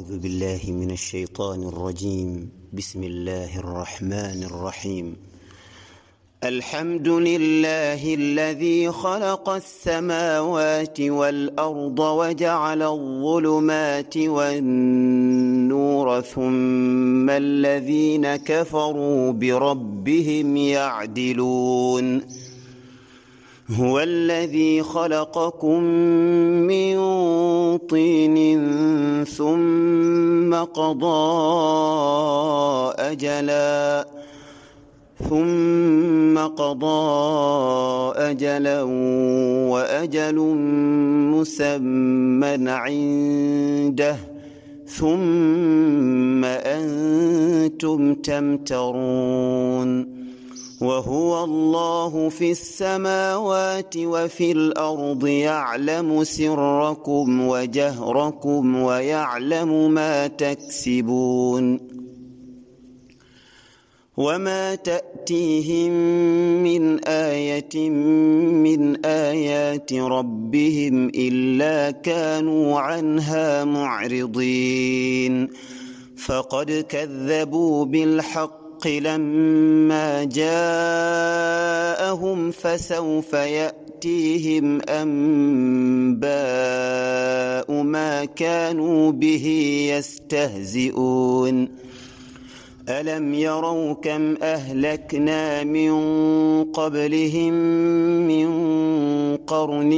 أعوذ بالله من الشيطان الرجيم. بسم الله الرحمن الرحيم. الحمد لله الذي خلق السماوات والأرض وجعل الظلمات والنور ثم الذين كفروا بربهم يعدلون. هو الذي خلقكم من طين ثم قضى أجلا وأجل مسمى عنده ثم أنتم تمترون. وهو الله في السماوات وفي الأرض يعلم سركم وجهركم ويعلم ما تكسبون. وما تأتيهم من آية من آيات ربهم إلا كانوا عنها معرضين. فقد كذبوا بالحق لما جاءهم فسوف يأتيهم أنباء ما كانوا به يستهزئون. ألم يروا كم أهلكنا من قبلهم من قرن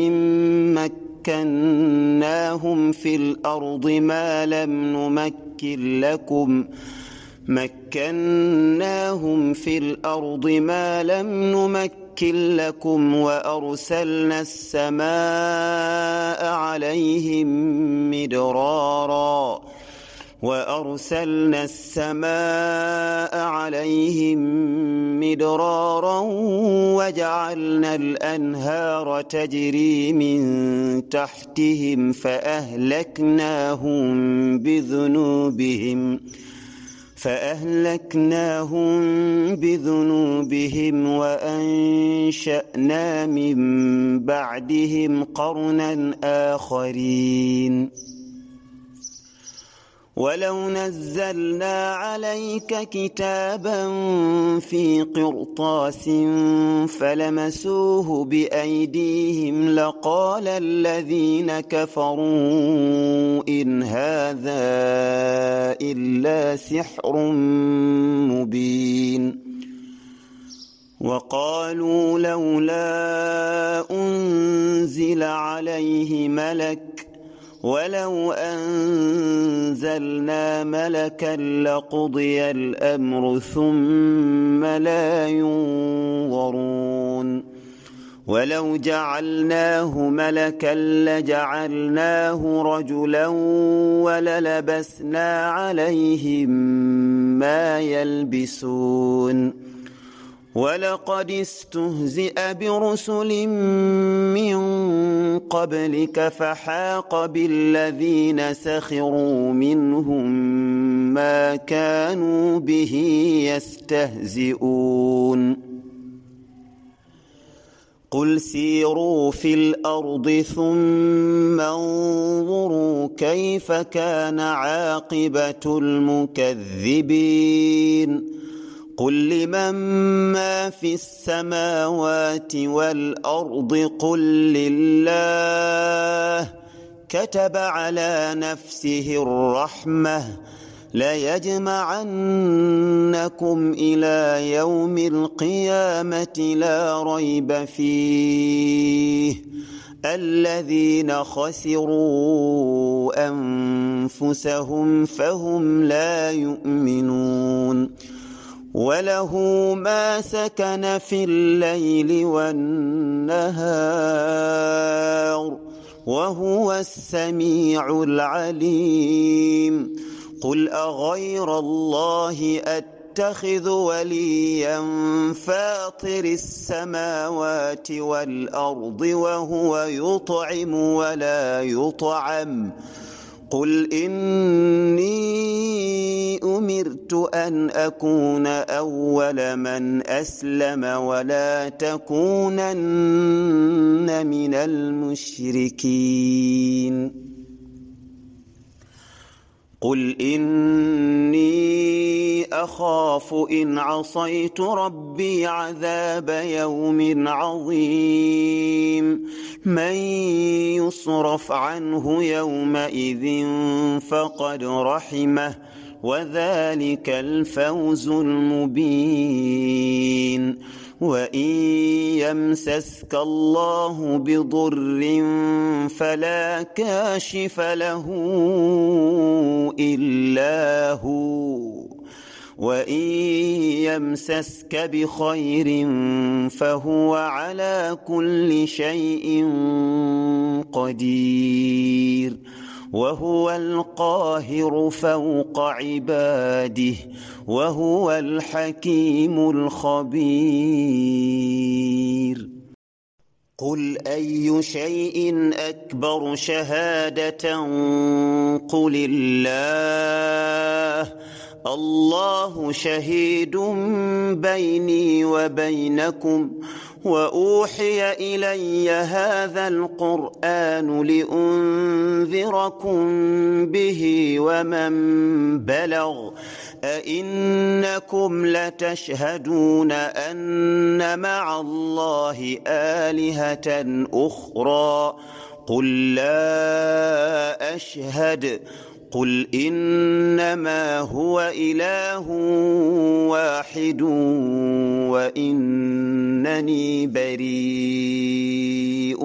مكناهم في الأرض ما لم نمكن لكم وأرسلنا السماء عليهم مدرارا وجعلنا الأنهار تجري من تحتهم فأهلكناهم بذنوبهم وأنشأنا من بعدهم قرنا آخرين. ولو نزلنا عليك كتابا في قرطاس فلمسوه بأيديهم لقال الذين كفروا إن هذا إلا سحر مبين. وقالوا لولا أنزل عليه ملك ولو أنزلنا ملكا لقضي الأمر ثم لا ينظرون. ولو جعلناه ملكا لجعلناه رجلا وللبسنا عليهم ما يلبسون. ولقد استهزئ برسل من قبلك فحاق بالذين سخروا منهم ما كانوا به يستهزئون. قل سيروا في الأرض ثم انظروا كيف كان عاقبة المكذبين. قل لمن ما في السماوات والأرض قل لله كتب على نفسه الرحمة ليجمعنكم إلى يوم القيامة لا ريب فيه الذين خسروا أنفسهم فهم لا يؤمنون. وله ما سكن في الليل والنهار وهو السميع العليم. قل أغير الله أتخذ وليا فاطر السماوات والأرض وهو يطعم ولا يطعم. قل إني أمرت أن أكون أول من أسلم ولا تكونن من المشركين. قل إني أخاف إن عصيت ربي عذاب يوم عظيم من يصرف عنه يومئذ فقد رحمه وذلك الفوز المبين وإن يمسسك الله بضر فلا كاشف له إلا هو وإن يمسسك بخير فهو على كل شيء قدير وهو القاهر فوق عباده وهو الحكيم الخبير قل أي شيء أكبر شهادة قل الله شهيد بيني وبينكم وأوحي إلي هذا القرآن لأنذركم به ومن بلغ أئنكم لتشهدون أن مع الله آلهة أخرى قل لا أشهد قل إنما هو إله واحد وإنني بريء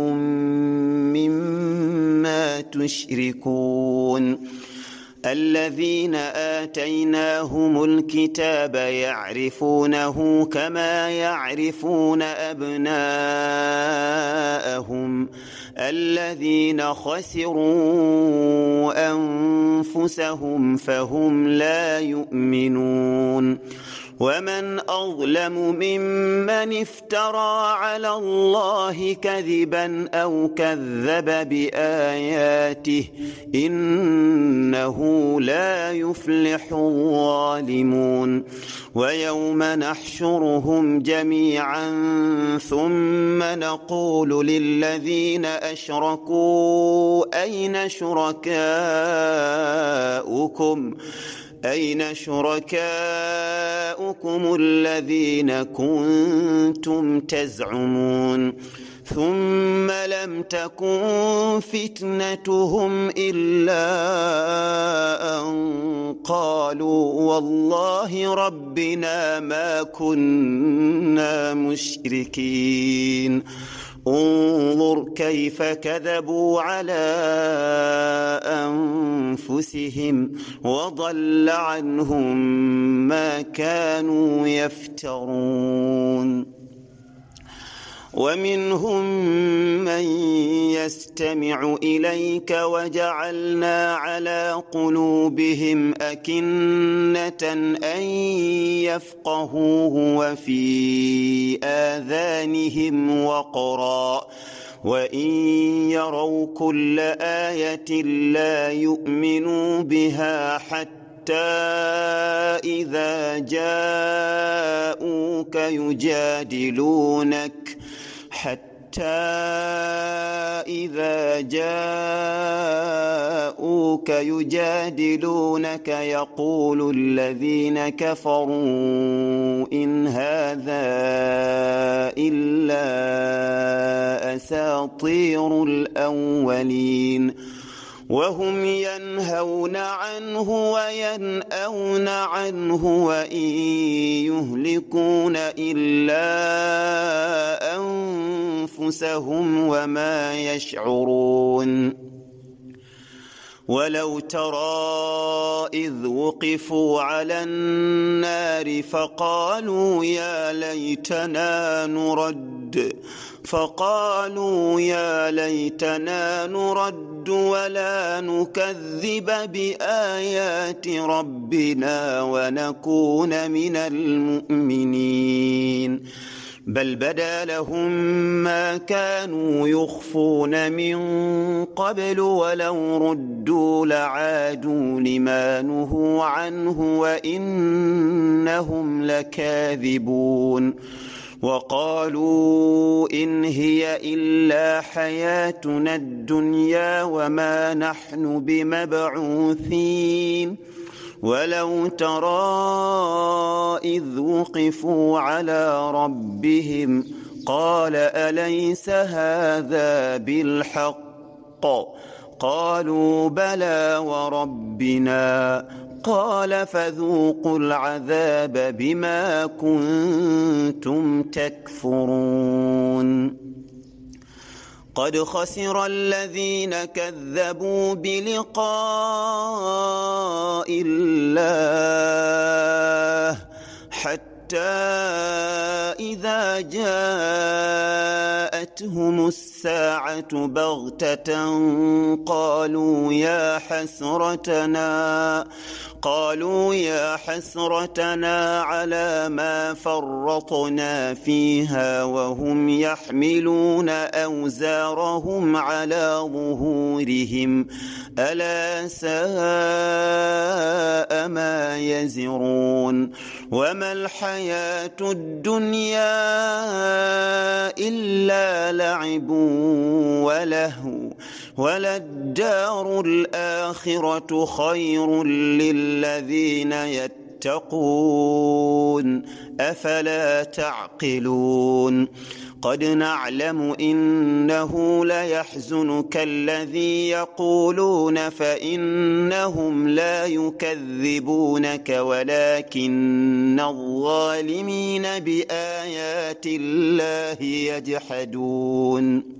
مما تشركون الذين آتيناهم الكتاب يعرفونه كما يعرفون أبناءهم الذين خسروا أنفسهم فهم لا يؤمنون ومن أظلم ممن افترى على الله كذبا أو كذب بآياته إنه لا يفلح الظالمون ويوم نحشرهم جميعا ثم نقول للذين أشركوا أين شركاؤكم الذين كنتم تزعمون ثم لم تكن فتنتهم إلا أن قالوا والله ربنا ما كنا مشركين انظر كيف كذبوا على أنفسهم وضل عنهم ما كانوا يفترون ومنهم من يستمع إليك وجعلنا على قلوبهم أكنة أن يفقهوه وفي آذانهم وقرا وإن يروا كل آية لا يؤمنوا بها حتى إذا جاءوك يجادلونك يقول الذين كفروا إن هذا إلا أساطير الأولين وهم ينهون عنه وينأون عنه وإن يهلكون إلا أنفسهم وما يشعرون ولو ترى إذ وقفوا على النار فقالوا يا ليتنا نرد ولا نكذب بآيات ربنا ونكون من المؤمنين بل بدا لهم ما كانوا يخفون من قبل ولو ردوا لعادوا لما نهوا عنه وإنهم لكاذبون وقالوا إن هي إلا حياتنا الدنيا وما نحن بمبعوثين ولو ترى إذ وقفوا على ربهم قال أليس هذا بالحق قالوا بلى وربنا قال فذوقوا العذاب بما كنتم تكفرون قد خسر الذين كذبوا بلقاء الله حتى إذا جاءتهم الساعة بغتة قالوا يا حسرتنا على ما فرطنا فيها وهم يحملون أوزارهم على ظهورهم ألا ساء ما يزرون وما الحياة الدنيا إلا لعب ولهو وللدار الآخرة خير للذين يتقون أفلا تعقلون قد نعلم إنه ليحزنك الذي يقولون فإنهم لا يكذبونك ولكن الظالمين بآيات الله يجحدون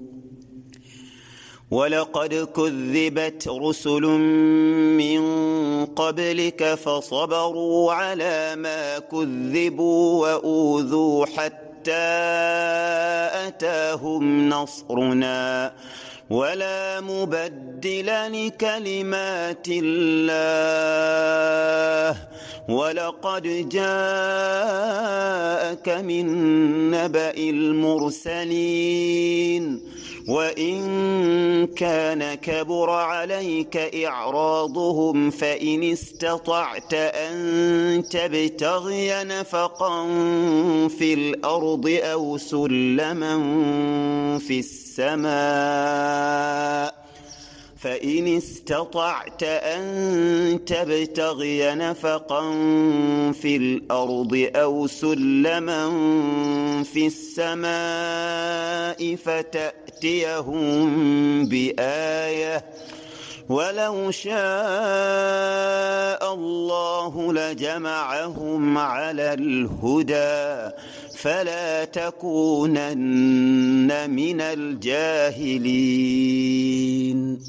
ولقد كذبت رسل من قبلك فصبروا على ما كذبوا وأوذوا حتى أتاهم نصرنا ولا مبدل لكلمات الله ولقد جاءك من نبأ المرسلين وإن كان كبر عليك إعراضهم فإن استطعت أن تبتغي نفقا في الأرض أو سلما في السماء فإن استطعت أن تبتغي نفقا في الأرض أو سلما في السماء فتأتيهم بآية ولو شاء الله لجمعهم على الهدى فلا تكونن من الجاهلين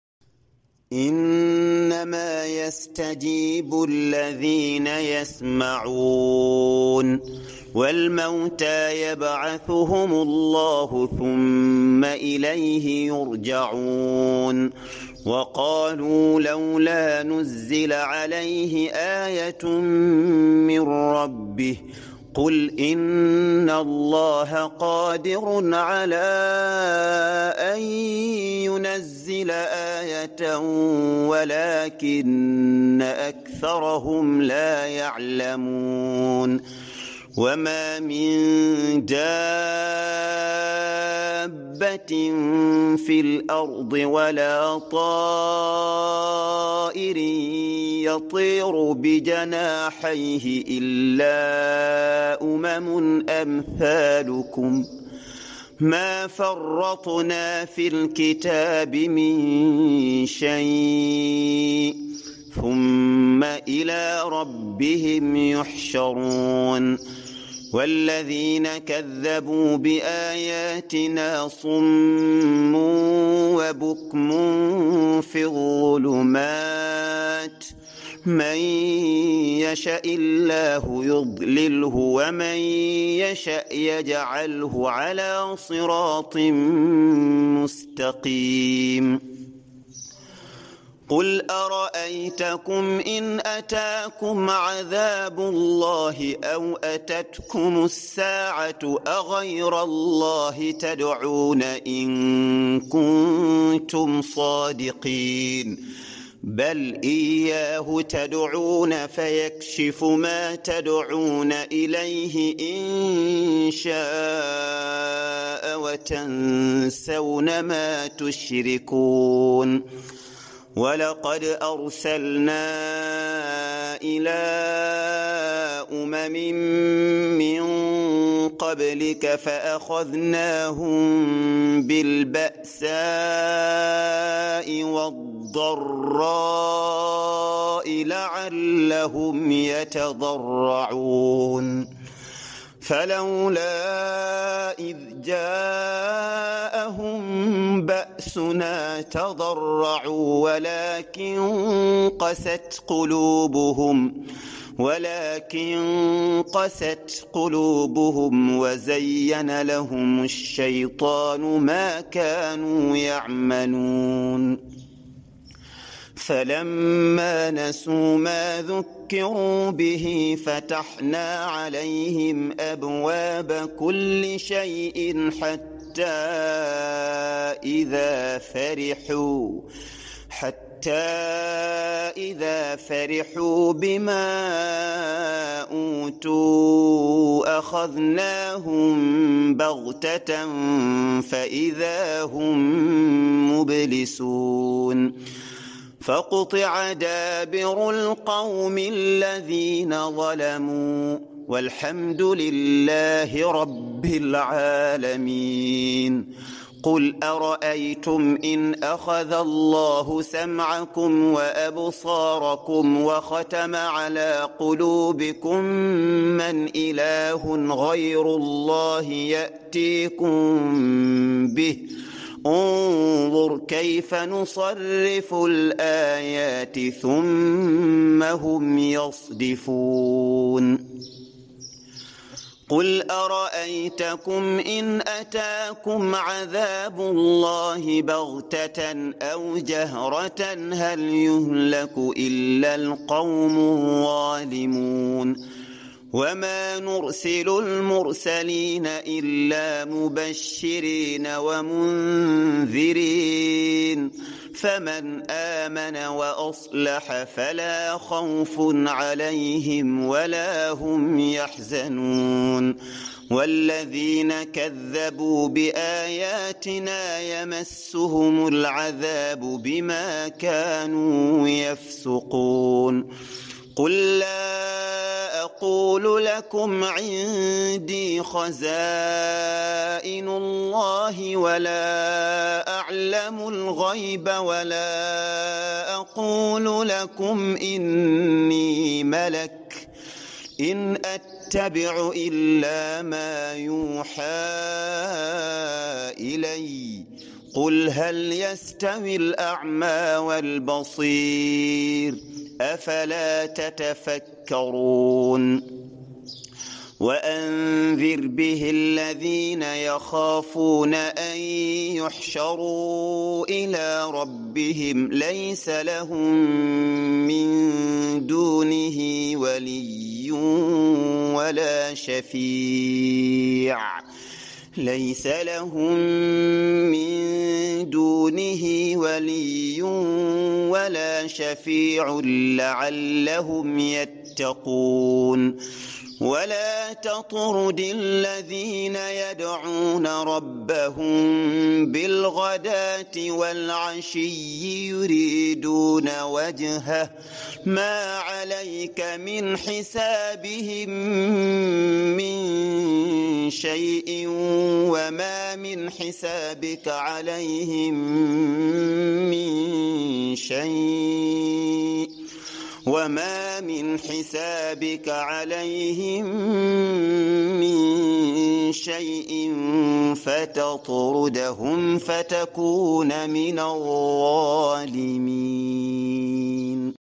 إنما يستجيب الذين يسمعون والموتى يبعثهم الله ثم إليه يرجعون وقالوا لولا نزل عليه آية من ربه قل إن الله قادر على أن ينزل آية ولكن أكثرهم لا يعلمون وما من دابة في الأرض ولا طائر يطير بجناحيه إلا أمثالكم ما فرطنا في الكتاب من شيء ثم إلى ربهم يحشرون والذين كذبوا بآياتنا صم وبكم في الظلمات من يشاء الله يضلله ومن يشاء يجعله على صراط مستقيم قل أرأيتكم إن أتاكم عذاب الله أو أتتكم الساعة أغير الله تدعون إن كنتم صادقين بل إياه تدعون فيكشف ما تدعون إليه إن شاء وتنسون ما تشركون ولقد أرسلنا إلى أمم من قبلك فأخذناهم بالبأساء والضراء لعلهم يتضرعون فلولا إذ جاءهم بأسنا تضرعوا ولكن قست قلوبهم وزين لهم الشيطان ما كانوا يعملون فلما نسوا ما ذكروا به فتحنا عليهم أبواب كل شيء حتى إذا فرحوا بما أوتوا أخذناهم بغتة فإذا هم مبلسون فقطع دابر القوم الذين ظلموا والحمد لله رب العالمين قل أرأيتم إن أخذ الله سمعكم وأبصاركم وختم على قلوبكم من إله غير الله يأتيكم به انظر كيف نصرف الآيات ثم هم يصدفون قل أرأيتكم إن أتاكم عذاب الله بغتة أو جهرة هل يهلك إلا القوم الظالمون وما نرسل المرسلين إلا مبشرين ومنذرين فمن آمن وأصلح فلا خوف عليهم ولا هم يحزنون والذين كذبوا بآياتنا يمسهم العذاب بما كانوا يفسقون قل لا أقول لكم عندي خزائن الله ولا أعلم الغيب ولا أقول لكم إني ملك إن أتبع إلا ما يوحى إلي قل هل يستوي الأعمى والبصير أفلا تتفكرون وأنذر به الذين يخافون أن يحشروا إلى ربهم ليس لهم من دونه ولي ولا شفيع لعلهم يتقون ولا تطرد الذين يدعون ربهم بالغداة والعشي يريدون وجهه ما عليك من حسابهم من شيء وما من حسابك عليهم من شيء فتطردهم فتكون من الظالمين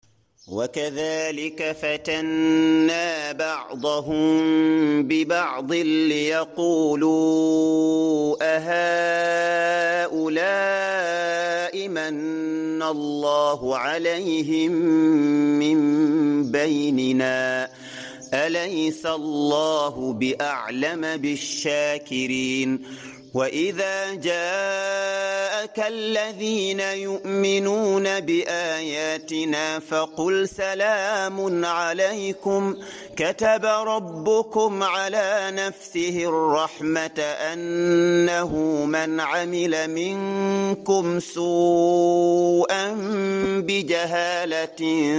وكذلك فتنا بعضهم ببعض ليقولوا أهؤلاء من الله عليهم من بيننا أليس الله بأعلم بالشاكرين وإذا جاءك الذين يؤمنون بآياتنا فقل سلام عليكم كتب ربكم على نفسه الرحمة أنه من عمل منكم سوءا بجهالة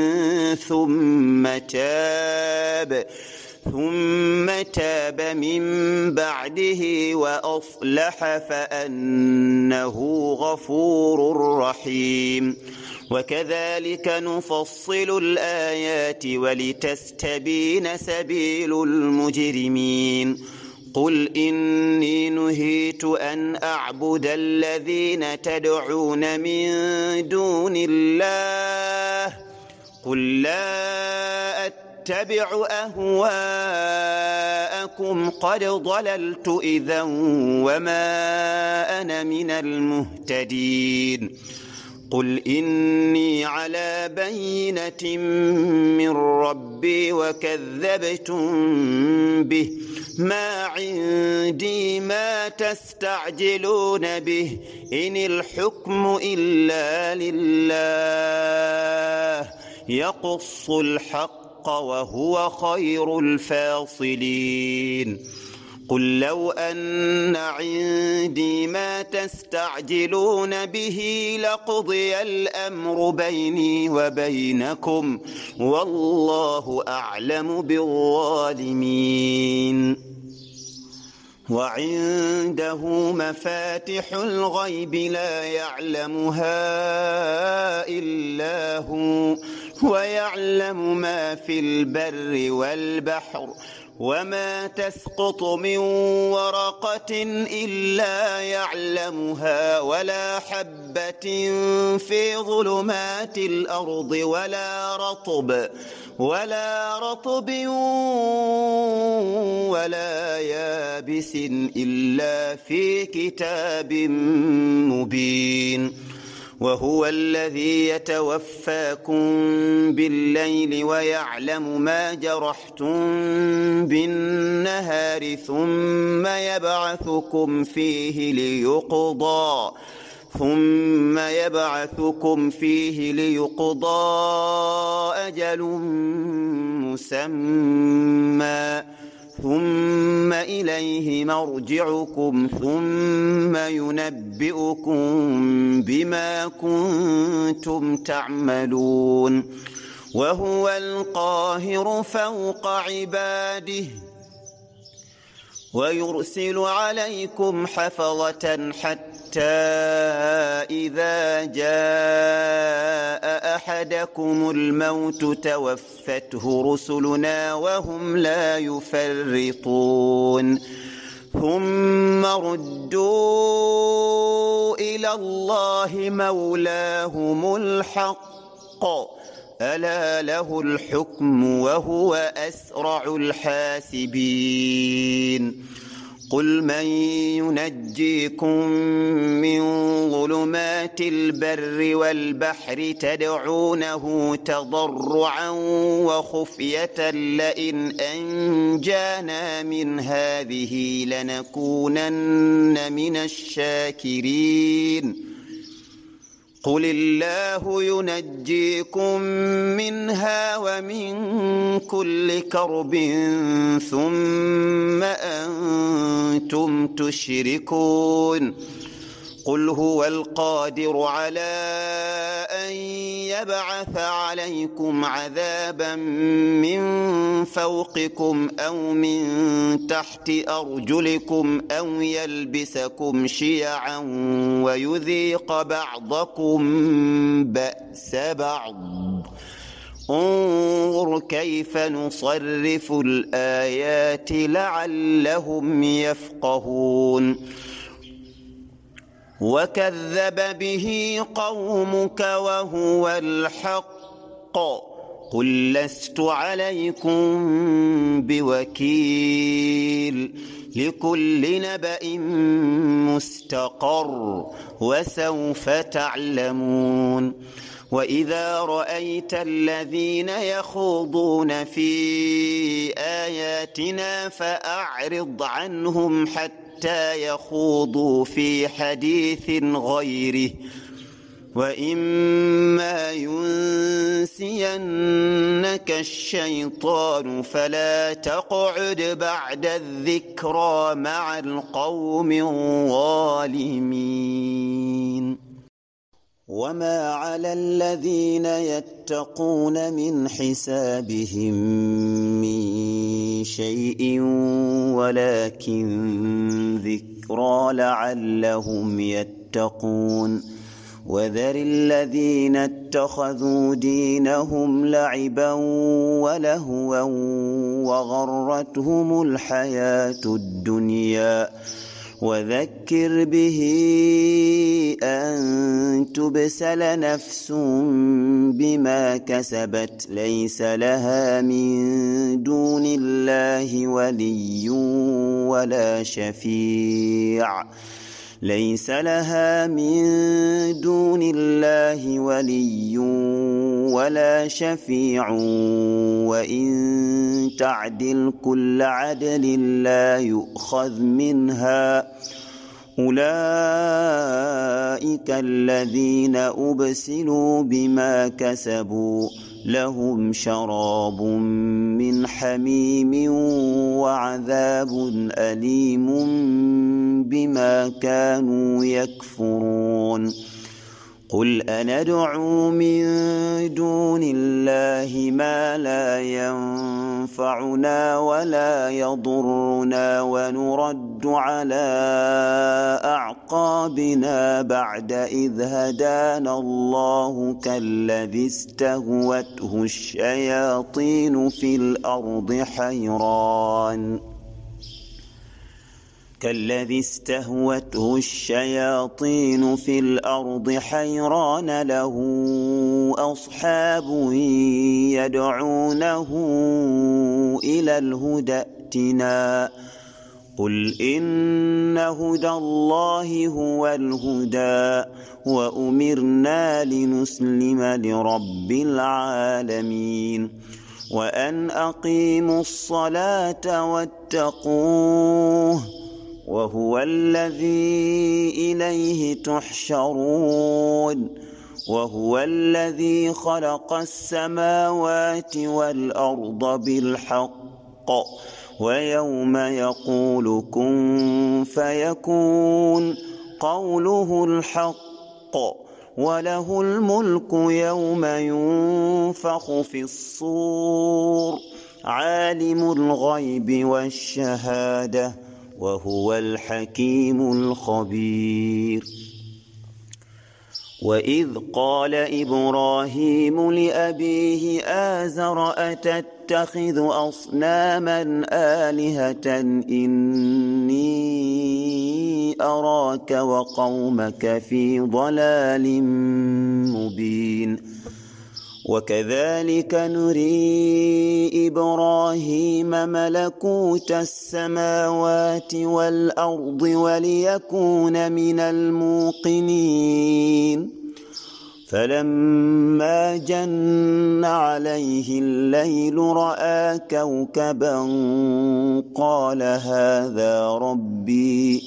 ثم تاب من بعده وأصلح فأنه غفور رحيم وكذلك نفصل الآيات ولتستبين سبيل المجرمين قل إني نهيت أن أعبد الذين تدعون من دون الله قل لا أتبع أهواءكم قد ضللت إذا وما أنا من المهتدين قل إني على بينة من ربي وكذبتم به ما عندي ما تستعجلون به إن الحكم إلا لله يقص الحق وهو خير الفاصلين قل لو أن عندي ما تستعجلون به لقضي الأمر بيني وبينكم والله أعلم بالظالمين وعنده مفاتح الغيب لا يعلمها إلا هو ويعلم ما في البر والبحر وما تسقط من ورقة إلا يعلمها ولا حبة في ظلمات الأرض ولا رطب ولا يابس إلا في كتاب مبين وهو الذي يتوفاكم بالليل ويعلم ما جرحتم بالنهار ثم يبعثكم فيه ليقضى أجل مسمى ثم إليه مرجعكم ثم ينبئكم بما كنتم تعملون وهو القاهر فوق عباده ويرسل عليكم حفظة حتى إذا جاء أحدكم الموت توفته رسلنا وهم لا يفرطون ثم ردوا إلى الله مولاهم الحق ألا له الحكم وهو أسرع الحاسبين قل من ينجيكم من ظلمات البر والبحر تدعونه تضرعا وخفية لئن أنجانا من هذه لنكونن من الشاكرين قل الله ينجيكم منها ومن كل كرب ثم أنتم تشركون قل هو القادر على أن يبعث عليكم عذابا من فوقكم أو من تحت أرجلكم أو يلبسكم شيعا ويذيق بعضكم بأس بعض انظر كيف نصرف الآيات لعلهم يفقهون وكذب به قومك وهو الحق قل لست عليكم بوكيل لكل نبأ مستقر وسوف تعلمون وإذا رأيت الذين يخوضون في آياتنا فأعرض عنهم حتى حتى يخوضوا في حديث غيره، وإما ينسينك الشيطان فلا تقعد بعد الذكرى مع القوم الظالمين. وما على الذين يتقون من حسابهم من شيء ولكن ذكرى لعلهم يتقون. وذر الذين اتخذوا دينهم لعبا ولهوا وغرتهم الحياة الدنيا، وذكر به أن تبسل نفس بما كسبت ليس لها من دون الله ولي ولا شفيع وإن تعدل كل عدل لا يؤخذ منها. أولئك الذين أبسلوا بما كسبوا لهم شراب من حميم وعذاب أليم بما كانوا يكفرون. قل أندعو من دون الله ما لا ينفعنا ولا يضرنا ونرد على أعقابنا بعد إذ هدانا الله كالذي استهوته الشياطين في الأرض حيران له أصحاب يدعونه إلى الهدى ائتنا. قل إن هدى الله هو الهدى وأمرنا لنسلم لرب العالمين وأن أقيموا الصلاة واتقوه وهو الذي إليه تحشرون. وهو الذي خلق السماوات والأرض بالحق ويوم يقول كن فيكون قوله الحق وله الملك يوم ينفخ في الصور عالم الغيب والشهادة وهو الحكيم الخبير. وإذ قال إبراهيم لأبيه آزر أتتخذ أصناما آلهة إني أراك وقومك في ضلال مبين. وكذلك نري إبراهيم ملكوت السماوات والأرض وليكون من الموقنين. فلما جن عليه الليل رأى كوكبا قال هذا ربي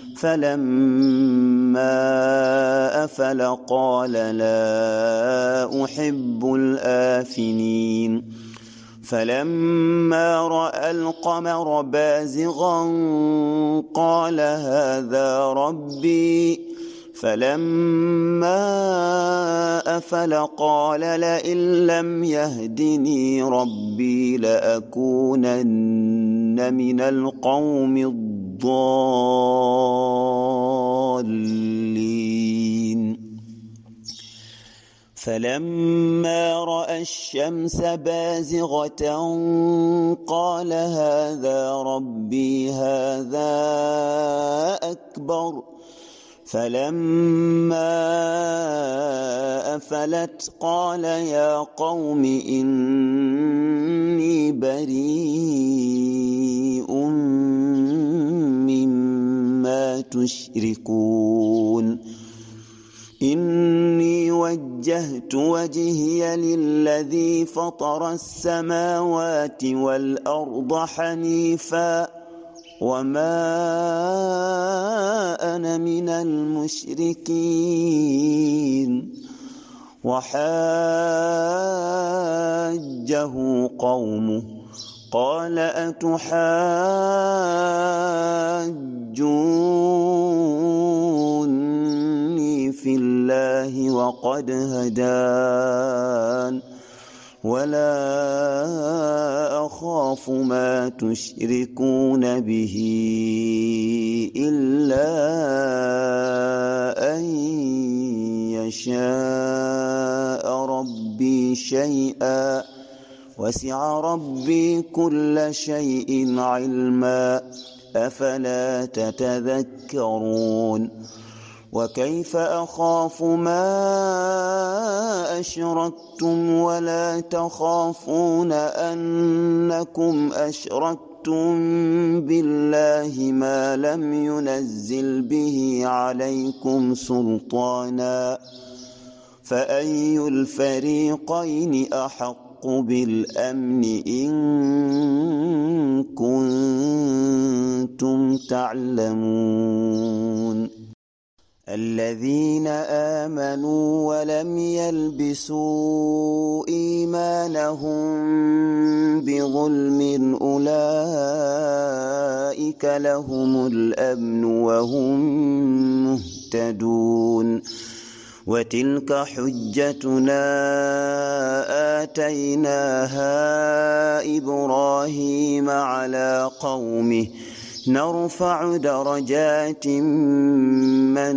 فلما أفل قال لا أحب الآفلين. فلما رأى القمر بازغا قال هذا ربي فلما أفل قال لئن لم يهدني ربي لأكونن من القوم الضالين. فلما رأى الشمس بازغة قال هذا ربي هذا أكبر. فلما أفلت قال يا قوم إني بريء مما تشركون. إني وجهت وجهي للذي فطر السماوات والأرض حنيفا وما أنا من المشركين وحاجه قومه قال أتحاجوني في الله وقد هدان ولا أخاف ما تشركون به إلا أن يشاء ربي شيئا وسع ربي كل شيء علما أفلا تتذكرون وكيف أخاف ما أشركتم ولا تخافون أنكم أشركتم بالله ما لم ينزل به عليكم سلطانا فأي الفريقين أحق بالأمن إن كنتم تعلمون الذين آمنوا ولم يلبسوا إيمانهم بظلم أولئك لهم الأمن وهم مهتدون وتلك حجتنا آتيناها إبراهيم على قومه نرفع درجات من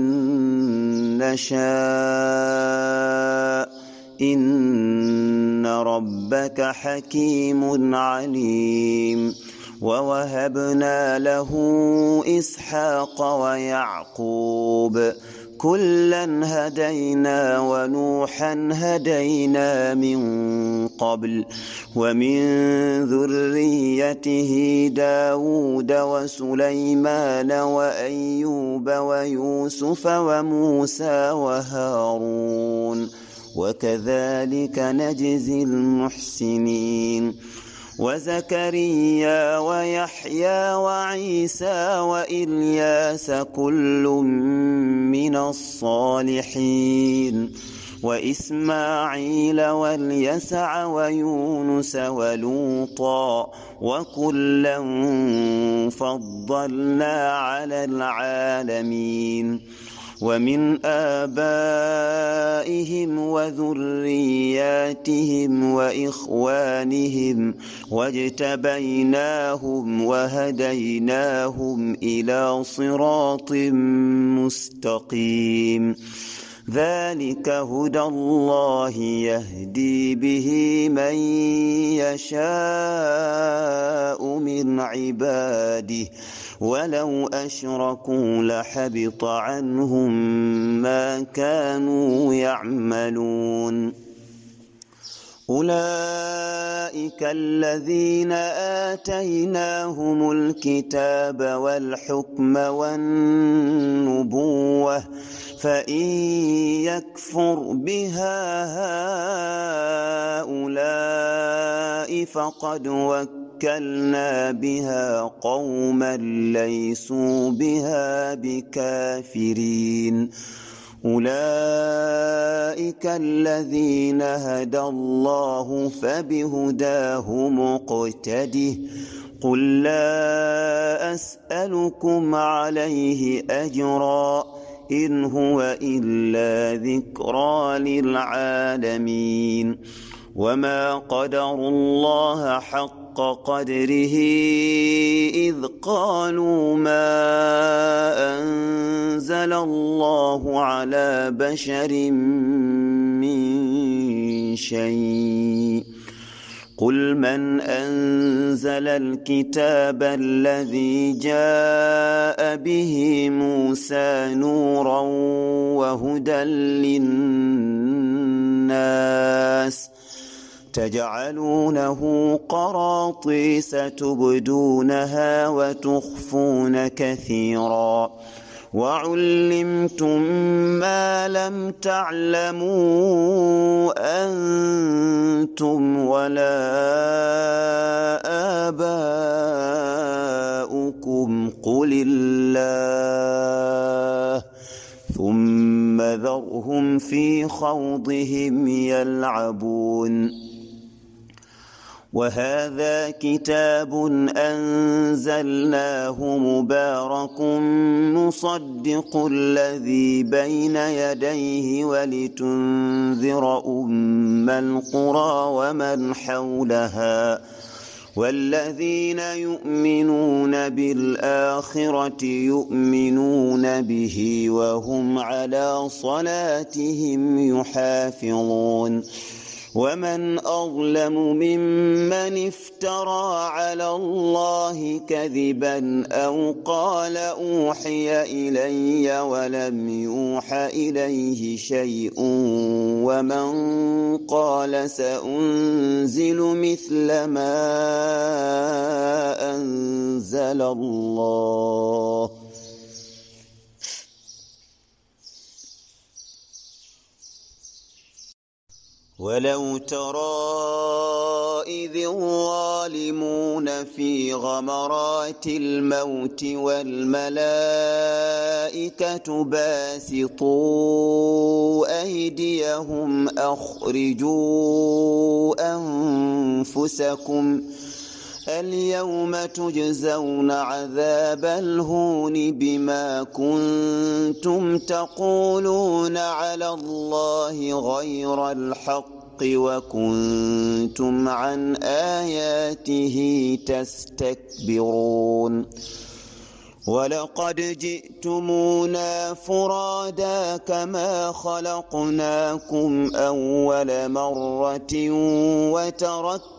نشاء إن ربك حكيم عليم ووهبنا له إسحاق ويعقوب كلا هدينا ونوحا هدينا من قبل ومن ذريته داود وسليمان وأيوب ويوسف وموسى وهارون وكذلك نجزي المحسنين وزكريا ويحيى وعيسى وإلياس كل من الصالحين وإسماعيل واليسع ويونس ولوطا وكلا فضلنا على العالمين ومن آبائهم وذرياتهم وإخوانهم واجتبيناهم وهديناهم إلى صراط مستقيم ذلك هدى الله يهدي به من يشاء من عباده ولو أشركوا لحبط عنهم ما كانوا يعملون أولئك الذين آتيناهم الكتاب والحكم والنبوة فإن يكفر بها هؤلاء فقد وكلنا بها قوما ليسوا بها بكافرين أولئك الذين هدى الله فبهداه مقتده قل لا أسألكم عليه أجرا إن هو إلا ذكرى للعالمين وما قدروا الله حق قدره إذ قالوا ما أنزل الله على بشر من شيء قل من أنزل الكتاب الذي جاء به موسى نورا وهدى للناس تجعلونه قراطيس تبدونها وتخفون كثيرا وعلمتم ما لم تعلموا أنتم ولا آباؤكم قل الله ثم ذرهم في خوضهم يلعبون وهذا كتاب أنزلناه مبارك مصدق الذي بين يديه ولتنذر أم القرى ومن حولها والذين يؤمنون بالآخرة يؤمنون به وهم على صلاتهم يحافظون ومن أظلم ممن افترى على الله كذبا أو قال أوحي إلي ولم يوح إليه شيء ومن قال سأنزل مثل ما أنزل الله ولو ترى إذ الظالمون في غمرات الموت والملائكة باسطوا أيديهم أخرجوا أنفسكم اليوم تجزون عذاب الهون بما كنتم تقولون على الله غير الحق وكنتم عن آياته تستكبرون ولقد جئتمونا فرادا كما خلقناكم أول مرة وتركتم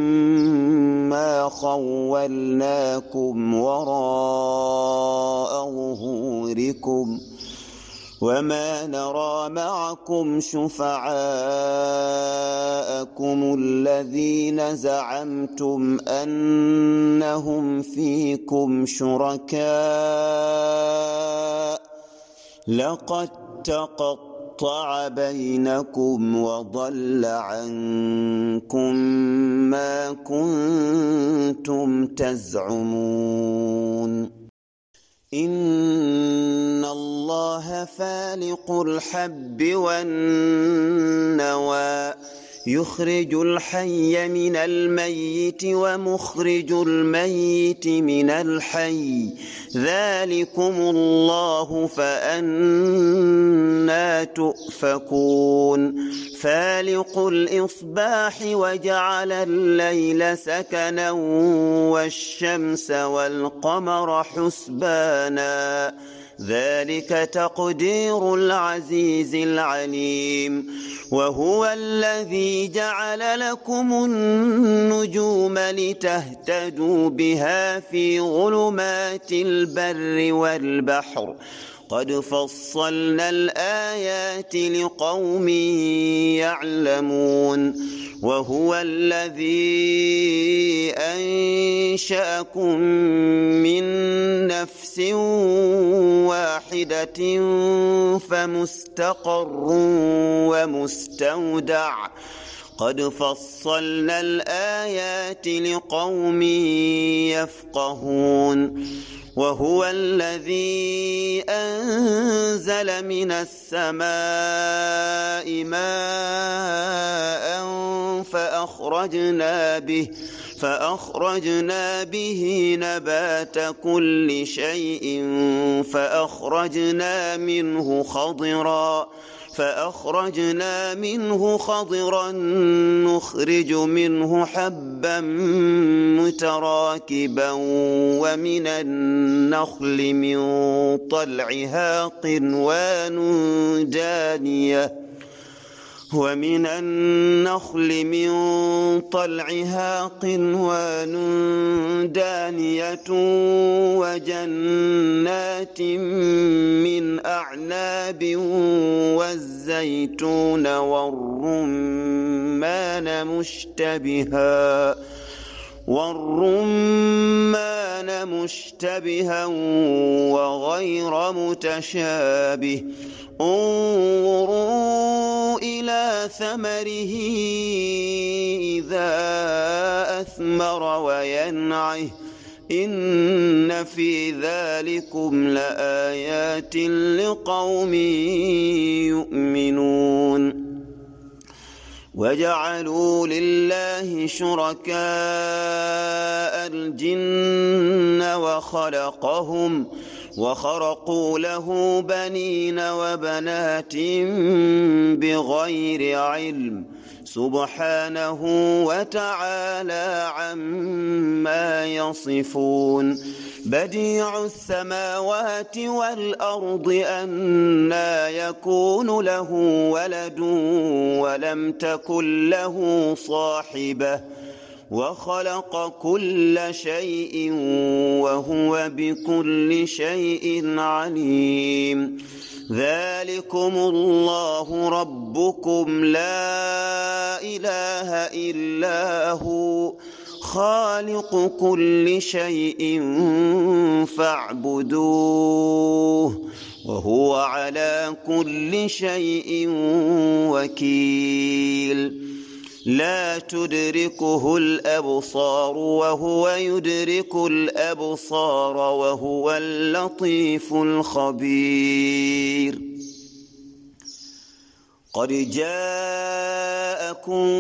ما خولناكم وراء ظهوركم وما نرى معكم شفعاءكم الذين زعمتم أنهم فيكم شركاء لقد تقطع بينكم وضل عنكم ما كنتم تزعمون إن الله فالق الحب والنوى يخرج الحي من الميت ومخرج الميت من الحي ذلكم الله فأنى تؤفكون فالق الإصباح وجعل الليل سكنا والشمس والقمر حسبانا ذلك تقدير العزيز العليم وهو الذي جعل لكم النجوم لتهتدوا بها في ظلمات البر والبحر قد فصلنا الآيات لقوم يعلمون وهو الذي أنشأكم من نفس واحدة فمستقر ومستودع قد فصلنا الآيات لقوم يفقهون وهو الذي أنزل من السماء ماء فأخرجنا به نبات كل شيء فأخرجنا منه خضرا نخرج منه حبا متراكبا ومن النخل من طلعها قنوان دانية وجنات من أعناب والزيتون والرمان والرمان مشتبها وغير متشابه انظروا إلى ثمره إذا أثمر وينعه إن في ذلكم لآيات لقوم يؤمنون وجعلوا لله شركاء الجن وخرقوا له بنين وبنات بغير علم سبحانه وتعالى عما يصفون بديع السماوات والأرض أنى يكون له ولد ولم تكن له صاحبة وخلق كل شيء وهو بكل شيء عليم ذلكم الله ربكم لا إله إلا هو خالق كل شيء فاعبدوه وهو على كل شيء وكيل لا تدركه الأبصار وهو يدرك الأبصار وهو اللطيف الخبير قد جاءكم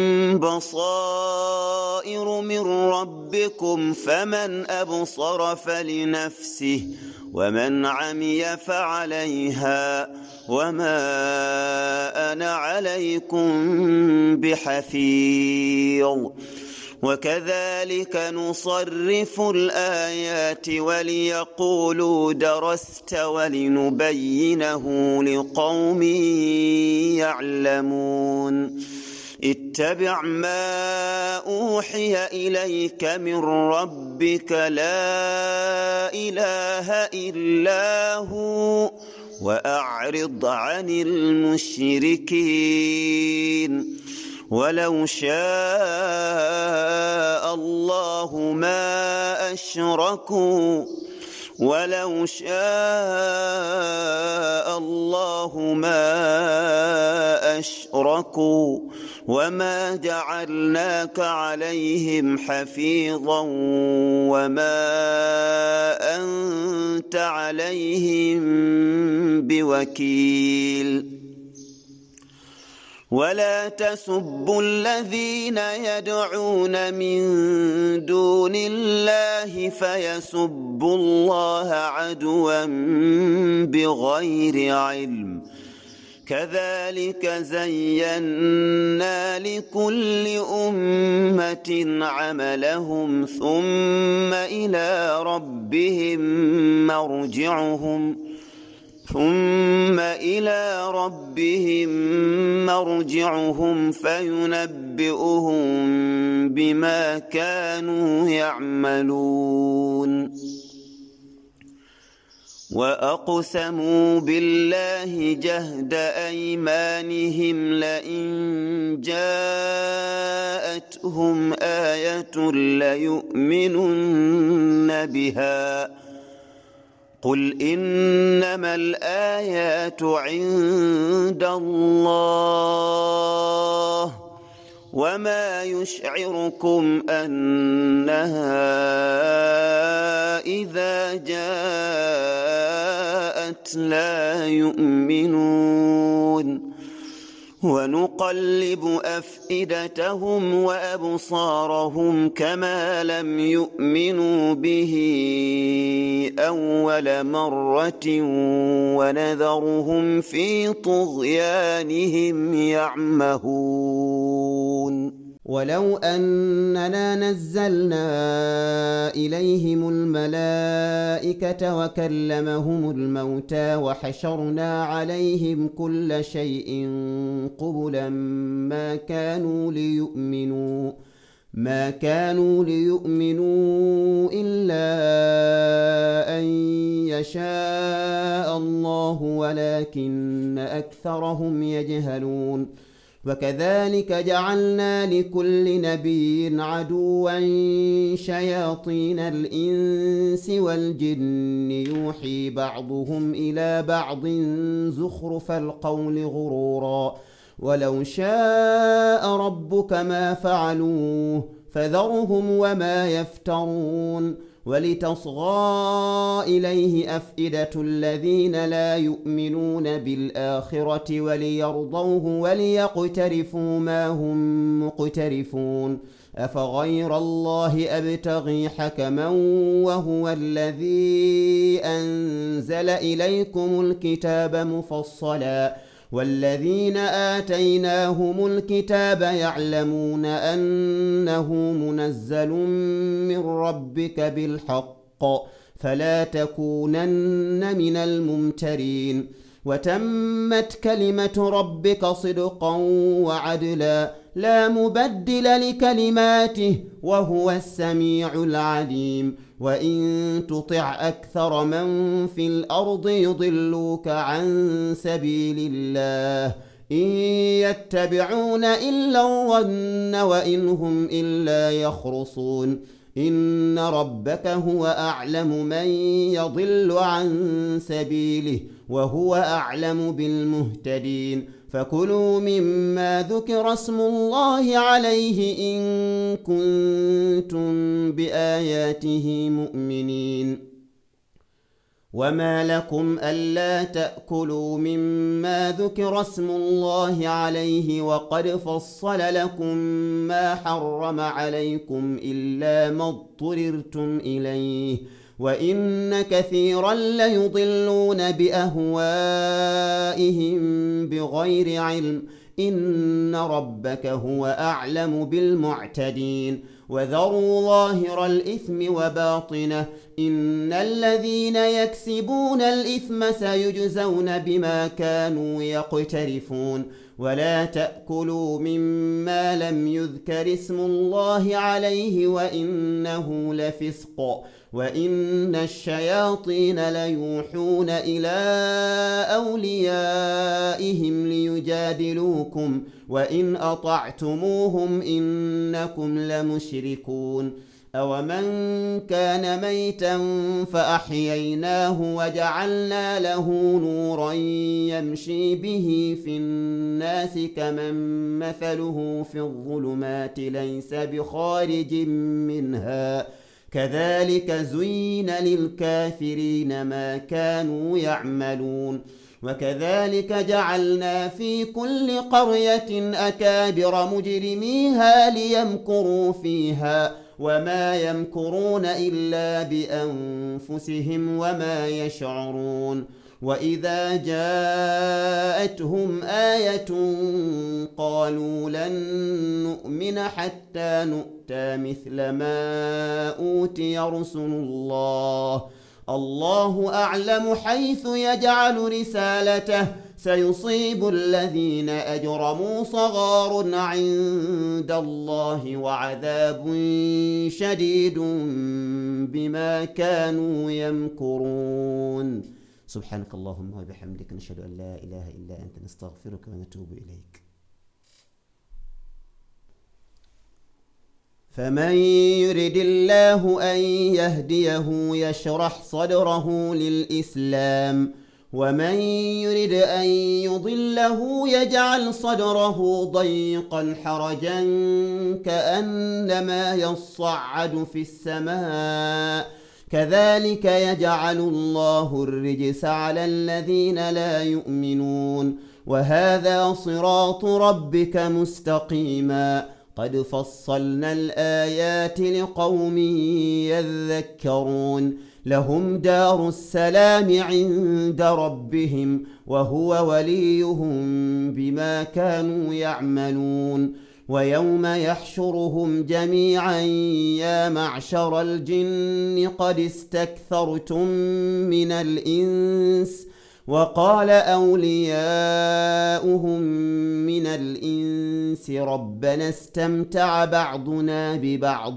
بصائر من ربكم فمن أبصر فلنفسه ومن عمي فعليها وما أنا عليكم بحفيظ وكذلك نصرف الآيات وليقولوا درست ولنبينه لقوم يعلمون اتبع ما أوحي إليك من ربك لا إله إلا هو وأعرض عن المشركين ولو شاء الله ما أشركوا وما جعلناك عليهم حفيظا وما أنت عليهم بوكيل ولا تسبوا الذين يدعون من دون الله فيسبوا الله عدوا بغير علم كذلك زينا لكل أمة عملهم ثم إلى ربهم مرجعهم فينبئهم بما كانوا يعملون وأقسموا بالله جهد أيمانهم لئن جاءتهم آية ليؤمنن بها قل إنما الآيات عند الله وما يشعركم أنها إذا جاءت لا يؤمنون ونقلب أفئدتهم وأبصارهم كما لم يؤمنوا به أول مرة ونذرهم في طغيانهم يعمهون ولو أننا نزلنا إليهم الملائكة وكلمهم الموتى وحشرنا عليهم كل شيء قبلا ما كانوا ليؤمنوا إلا أن يشاء الله ولكن أكثرهم يجهلون وكذلك جعلنا لكل نبي عدوا شياطين الإنس والجن يوحي بعضهم إلى بعض زخرف القول غرورا ولو شاء ربك ما فعلوه فذرهم وما يفترون ولتصغى إليه أفئدة الذين لا يؤمنون بالآخرة وليرضوه وليقترفوا ما هم مقترفون أفغير الله أبتغي حكما وهو الذي أنزل إليكم الكتاب مفصلا والذين آتيناهم الكتاب يعلمون أنه منزل من ربك بالحق فلا تكونن من الممترين وتمت كلمة ربك صدقا وعدلا لا مبدل لكلماته وهو السميع العليم وإن تطع أكثر من في الأرض يضلوك عن سبيل الله إن يتبعون إلا الظن وإن هم إلا يخرصون إن ربك هو أعلم من يضل عن سبيله وهو أعلم بالمهتدين فكلوا مما ذكر اسم الله عليه إن كنتم بآياته مؤمنين وما لكم ألا تأكلوا مما ذكر اسم الله عليه وقد فصل لكم ما حرم عليكم إلا ما اضطررتم إليه وإن كثيرا ليضلون بأهوائهم بغير علم إن ربك هو أعلم بالمعتدين وذروا ظاهر الإثم وباطنه إن الذين يكسبون الإثم سيجزون بما كانوا يقترفون ولا تأكلوا مما لم يذكر اسم الله عليه وإنه لفسق وإن الشياطين ليوحون إلى أوليائهم ليجادلوكم وإن أطعتموهم إنكم لمشركون أومن كان ميتا فأحييناه وجعلنا له نورا يمشي به في الناس كمن مثله في الظلمات ليس بخارج منها كذلك زين للكافرين ما كانوا يعملون وكذلك جعلنا في كل قرية أكابر مجرميها ليمكروا فيها وما يمكرون إلا بأنفسهم وما يشعرون وإذا جاءتهم آية قالوا لن نؤمن حتى نؤتى مثل ما أوتي رسل الله أعلم حيث يجعل رسالته سيصيب الذين أجرموا صغار عند الله وعذاب شديد بما كانوا يمكرون سبحانك اللهم وبحمدك نشهد أن لا إله إلا أنت نستغفرك ونتوب إليك فمن يرد الله أن يهديه يشرح صدره للإسلام ومن يرد أن يضله يجعل صدره ضيقا حرجا كأنما يصعد في السماء كذلك يجعل الله الرجس على الذين لا يؤمنون وهذا صراط ربك مستقيما قد فصلنا الآيات لقوم يذكرون لهم دار السلام عند ربهم وهو وليهم بما كانوا يعملون ويوم يحشرهم جميعا يا معشر الجن قد استكثرتم من الإنس وقال أولياؤهم من الإنس ربنا استمتع بعضنا ببعض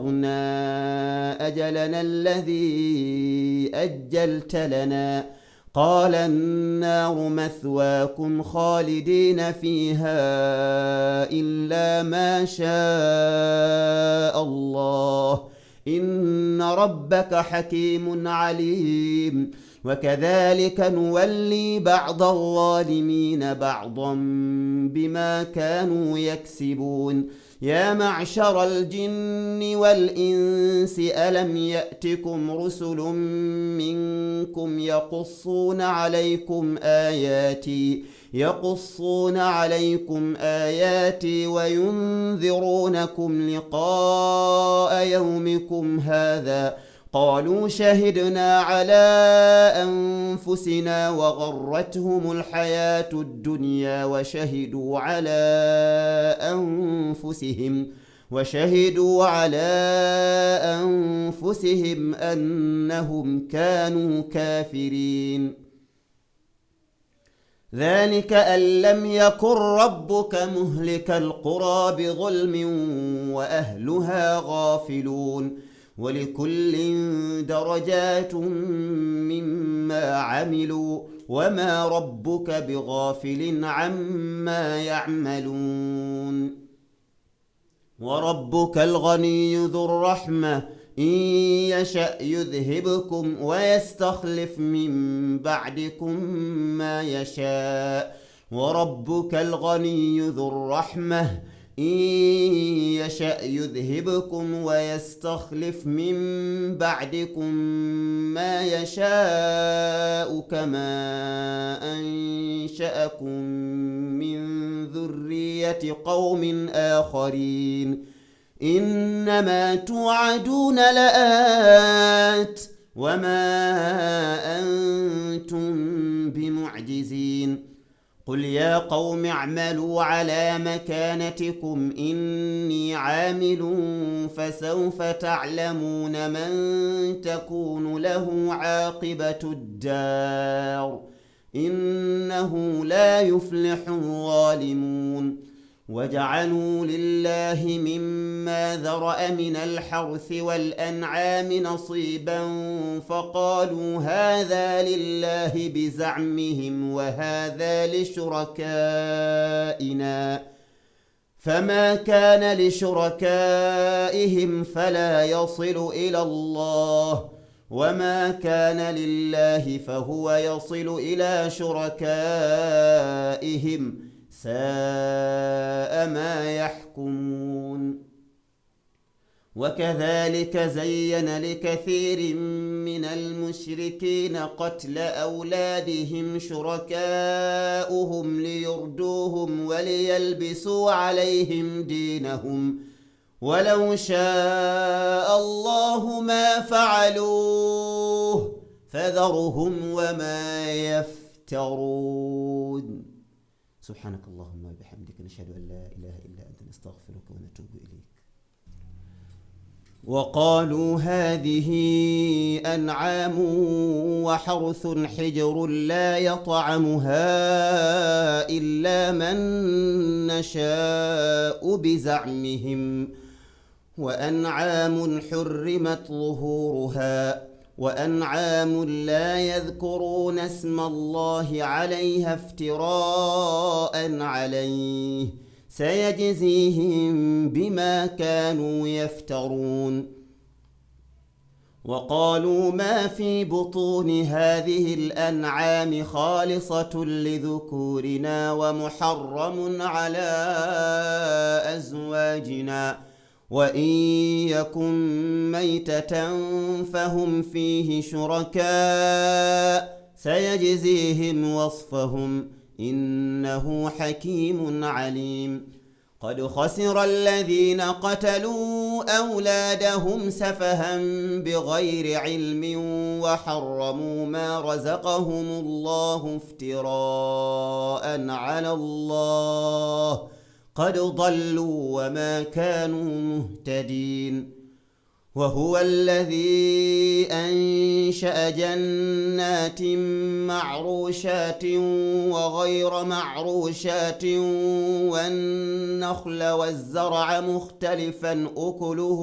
وبلغنا أجلنا الذي أجلت لنا قال النار مثواكم خالدين فيها إلا ما شاء الله إن ربك حكيم عليم وكذلك نولي بعض الظالمين بعضا بما كانوا يكسبون يا معشر الجن والإنس ألم يأتكم رسل منكم يقصون عليكم آياتي وينذرونكم لقاء يومكم هذا قالوا شهدنا على أنفسنا وغرتهم الحياة الدنيا وشهدوا على أنفسهم أنهم كانوا كافرين ذلك أن لم يكن ربك مهلك القرى بظلم وأهلها غافلون ولكل درجات مما عملوا وما ربك بغافل عما يعملون وربك الغني ذو الرحمة إن يشأ يذهبكم ويستخلف من بعدكم ما يشاء وربك الغني ذو الرحمة إن يشأ يذهبكم ويستخلف من بعدكم ما يشاء كما أنشأكم من ذرية قوم آخرين إنما توعدون لآت وما أنتم بمعجزين قل يا قوم اعملوا على مكانتكم إني عامل فسوف تعلمون من تكون له عاقبة الدار إنه لا يفلح الظالمون وجعلوا لله مما ذرأ من الحرث والأنعام نصيبا فقالوا هذا لله بزعمهم وهذا لشركائنا فما كان لشركائهم فلا يصل إلى الله وما كان لله فهو يصل إلى شركائهم ساء ما يحكمون وكذلك زين لكثير من المشركين قتل أولادهم شركاؤهم ليردوهم وليلبسوا عليهم دينهم ولو شاء الله ما فعلوه فذرهم وما يفترون سبحانك اللهم وبحمدك نشهد أن لا إله إلا أنت نستغفرك ونتوب إليك وقالوا هذه أنعام وحرث حجر لا يطعمها إلا من نشاء بزعمهم وأنعام حرمت ظهورها وأنعام لا يذكرون اسم الله عليها افتراء عليه سيجزيهم بما كانوا يفترون وقالوا ما في بطون هذه الأنعام خالصة لذكورنا ومحرم على أزواجنا وإن يكن ميتة فهم فيه شركاء سيجزيهم وصفهم إنه حكيم عليم قد خسر الذين قتلوا أولادهم سفها بغير علم وحرموا ما رزقهم الله افتراء على الله قد ضلوا وما كانوا مهتدين وهو الذي أنشأ جنات معروشات وغير معروشات والنخل والزرع مختلفا أكله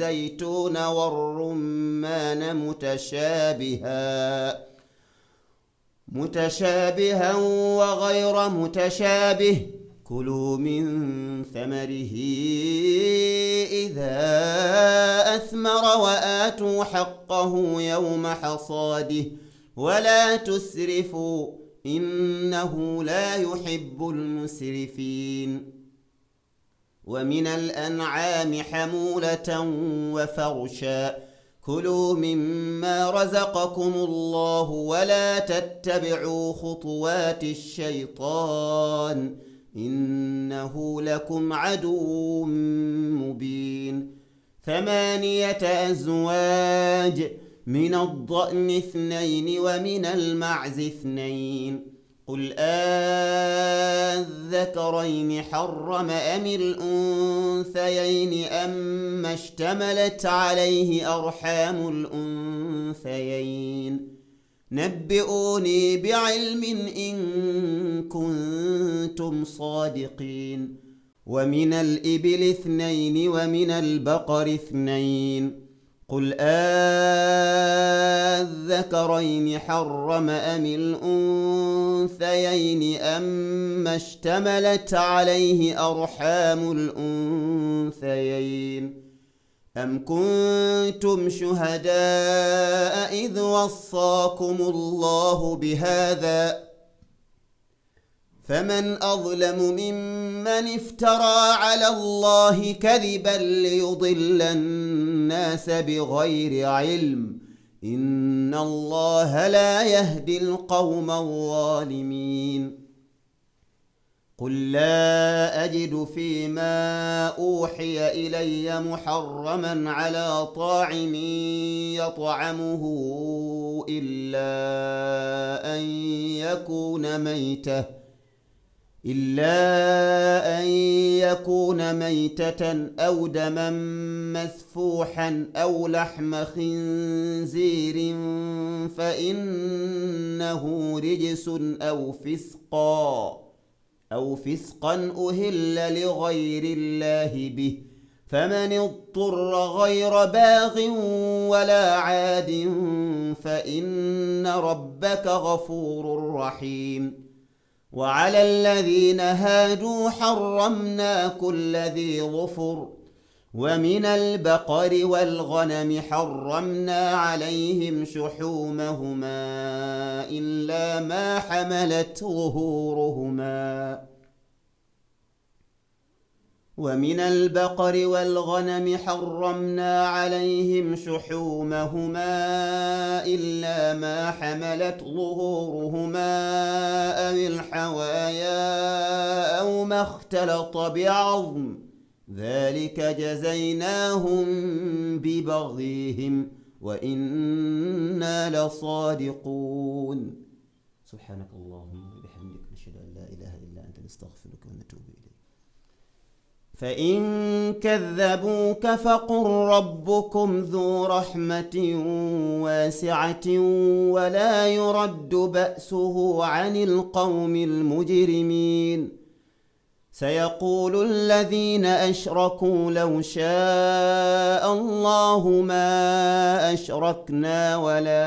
والزيتون والرمان متشابها متشابها وغير متشابه كلوا من ثمره إذا أثمر وآتوا حقه يوم حصاده ولا تسرفوا إنه لا يحب المسرفين ومن الأنعام حمولة وفرشا كلوا مما رزقكم الله ولا تتبعوا خطوات الشيطان إنه لكم عدو مبين 8 أزواج من الضأن 2 ومن المعز 2 قل أذكرين حرم أم الأنثيين أما اشتملت عليه أرحام الأنثيين نبئوني بعلم إن كنتم صادقين ومن الإبل 2 ومن البقر 2 قل أذكرين حرم أم الأنثيين أما اشتملت عليه أرحام الأنثيين أم كنتم شهداء إذ وصاكم الله بهذا فمن أظلم ممن افترى على الله كذبا ليضل الناس بغير علم إن الله لا يهدي القوم الظالمين قل لا أجد فيما أوحي إلي محرما على طاعم يطعمه إلا أن يكون ميتة أو دما مسفوحا أو لحم خنزير فإنه رجس أو فسقا أهل لغير الله به فمن اضطر غير باغ ولا عاد فإن ربك غفور رحيم وعلى الذين هادوا حرمنا كل ذي ظفر ومن البقر والغنم حرمنا عليهم شحومهما إلا ما حملت ظهورهما ومن البقر والغنم حرمنا عليهم شحومهما إلا ما حملت ظهورهما أو الحوايا أو ما اختلط بعظم ذلك جزيناهم ببغيهم وإنا لصادقون سبحانك اللهم وبحمدك نشهد أن لا إله إلا أنت نستغفرك ونتوب إليك فإن كذبوك فقل ربكم ذو رحمة واسعة ولا يرد بأسه عن القوم المجرمين سيقول الذين أشركوا لو شاء الله ما أشركنا ولا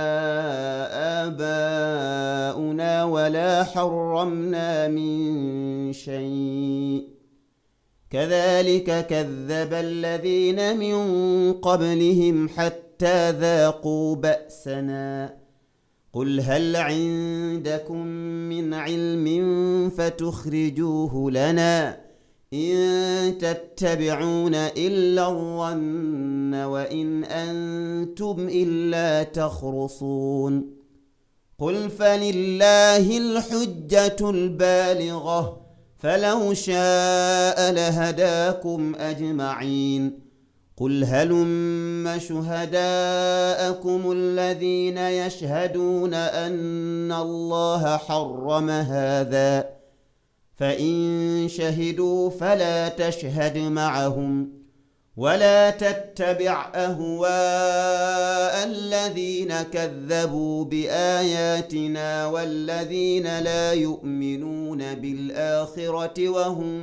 آباؤنا ولا حرمنا من شيء كذلك كذب الذين من قبلهم حتى ذاقوا بأسنا قل هل عندكم من علم فتخرجوه لنا إن تتبعون إلا الظن وإن أنتم إلا تخرصون قل فلله الحجة البالغة فلو شاء لهداكم أجمعين قل هلم شهداءكم الذين يشهدون أن الله حرم هذا فإن شهدوا فلا تشهد معهم ولا تتبع أهواء الذين كذبوا بآياتنا والذين لا يؤمنون بالآخرة وهم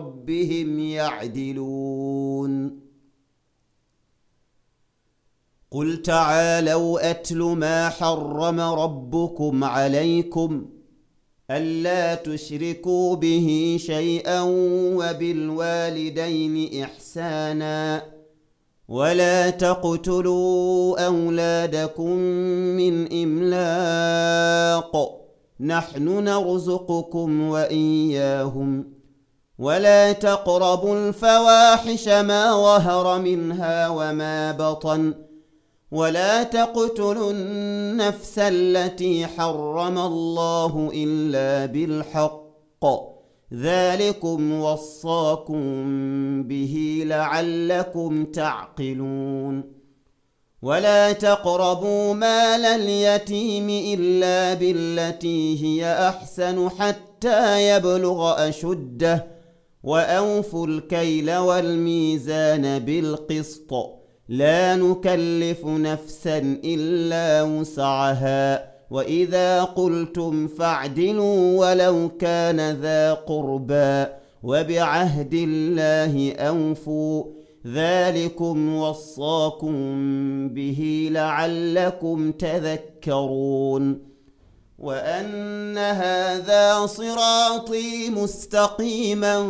بربهم يعدلون قل تعالوا أتل ما حرم ربكم عليكم ألا تشركوا به شيئا وبالوالدين إحسانا ولا تقتلوا أولادكم من إملاق نحن نرزقكم وإياهم ولا تقربوا الفواحش ما ظهر منها وما بطن ولا تقتلوا النفس التي حرم الله إلا بالحق ذلكم وصاكم به لعلكم تعقلون ولا تقربوا مال اليتيم إلا بالتي هي أحسن حتى يبلغ أشده وأوفوا الكيل والميزان بالقسط لا نكلف نفسا إلا وسعها وإذا قلتم فاعدلوا ولو كان ذا قربى وبعهد الله أوفوا ذلكم وصاكم به لعلكم تذكرون وأن هذا صراطي مستقيما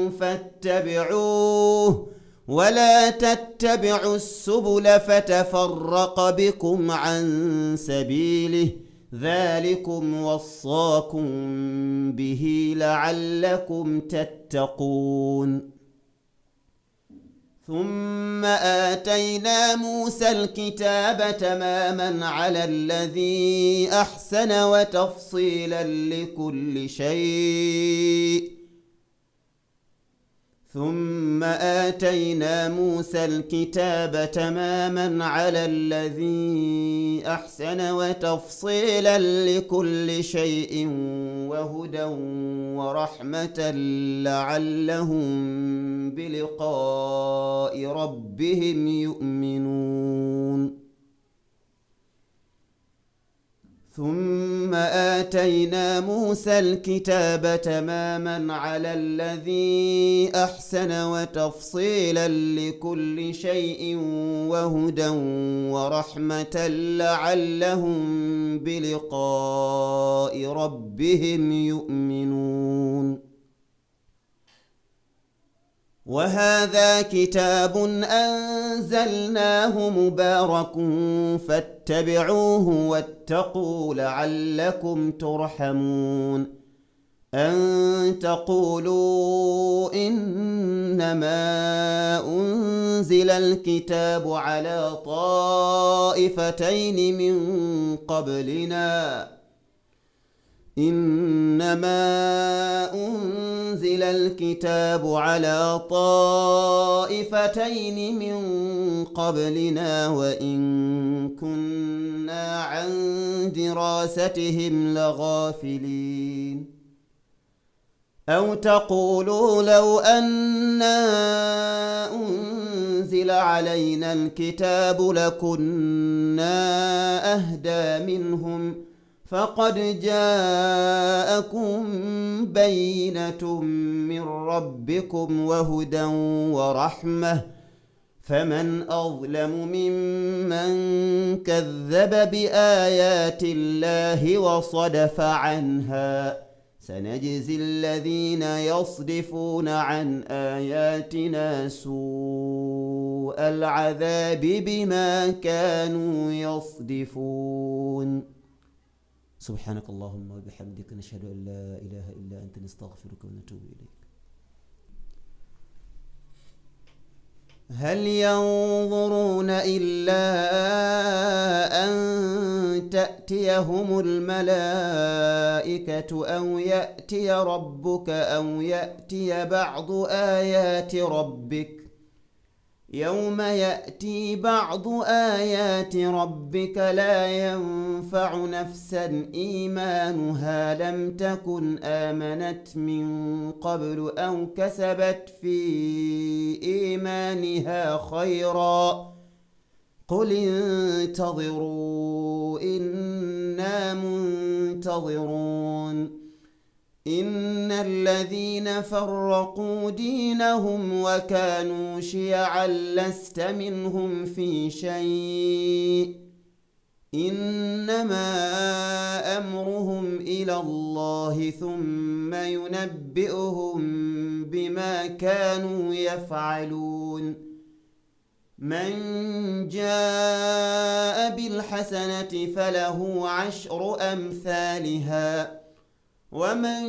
فاتبعوه ولا تتبعوا السبل فتفرق بكم عن سبيله ذلكم وصاكم به لعلكم تتقون ثم آتينا موسى الكتاب تماما على الذي أحسن وتفصيلا لكل شيء ثم آتينا موسى الكتاب تماما على الذي أحسن وتفصيلا لكل شيء وهدى ورحمة لعلهم بلقاء ربهم يؤمنون ثم آتينا موسى الكتاب تماما على الذي أحسن وتفصيلا لكل شيء وهدى ورحمة لعلهم بلقاء ربهم يؤمنون وهذا كتاب أنزلناه مبارك فاتبعوه واتقوا لعلكم ترحمون أن تقولوا إنما أنزل الكتاب على طائفتين من قبلنا إنما أنزل الكتاب على طائفتين من قبلنا وإن كنا عن دراستهم لغافلين أو تقولوا لو أنا أنزل علينا الكتاب لكنا أهدى منهم فقد جاءكم بينة من ربكم وهدى ورحمة فمن أظلم ممن كذب بآيات الله وصدف عنها سنجزي الذين يصدفون عن آياتنا سوء العذاب بما كانوا يصدفون سبحانك اللهم وبحمدك نشهد أن لا إله إلا أنت نستغفرك ونتوب إليك هل ينظرون إلا أن تأتيهم الملائكة أو يأتي ربك أو يأتي بعض آيات ربك يوم يأتي بعض آيات ربك لا ينفع نفسا إيمانها لم تكن آمنت من قبل أو كسبت في إيمانها خيرا قل انتظروا إنا منتظرون إن الذين فرقوا دينهم وكانوا شيعا لست منهم في شيء إنما أمرهم إلى الله ثم ينبئهم بما كانوا يفعلون من جاء بالحسنة فله 10 أمثالها ومن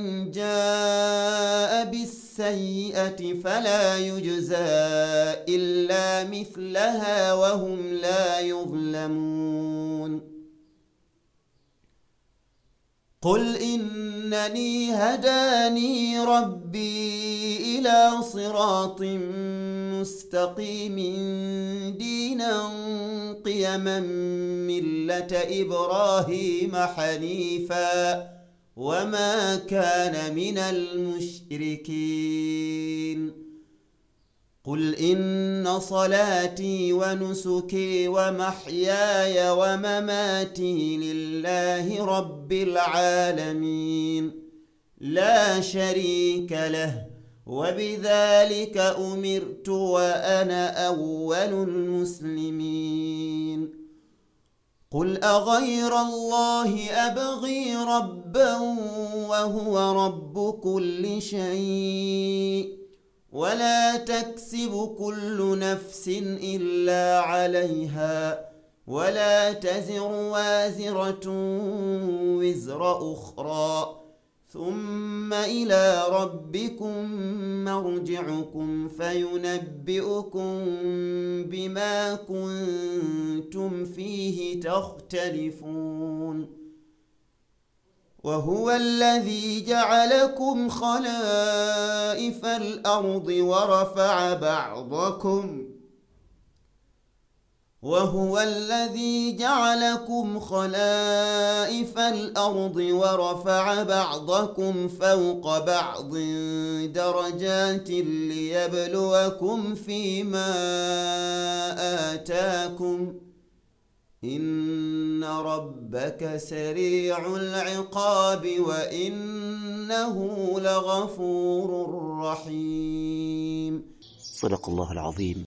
جاء بالسيئة فلا يجزى إلا مثلها وهم لا يظلمون قل إنني هداني ربي إلى صراط مستقيم دينا قيما ملة إبراهيم حنيفا وما كان من المشركين قل إن صلاتي ونسكي ومحياي ومماتي لله رب العالمين لا شريك له وبذلك أمرت وأنا أول المسلمين قل أغير الله أبغي ربا وهو رب كل شيء ولا تكسب كل نفس إلا عليها ولا تزر وازرة وزر أخرى ثم إلى ربكم مرجعكم فينبئكم بما كنتم فيه تختلفون وهو الذي جعلكم خلائف الأرض ورفع بعضكم فوق بعض درجات ليبلوكم فيما آتاكم إن ربك سريع العقاب وإنه لغفور رحيم. صدق الله العظيم.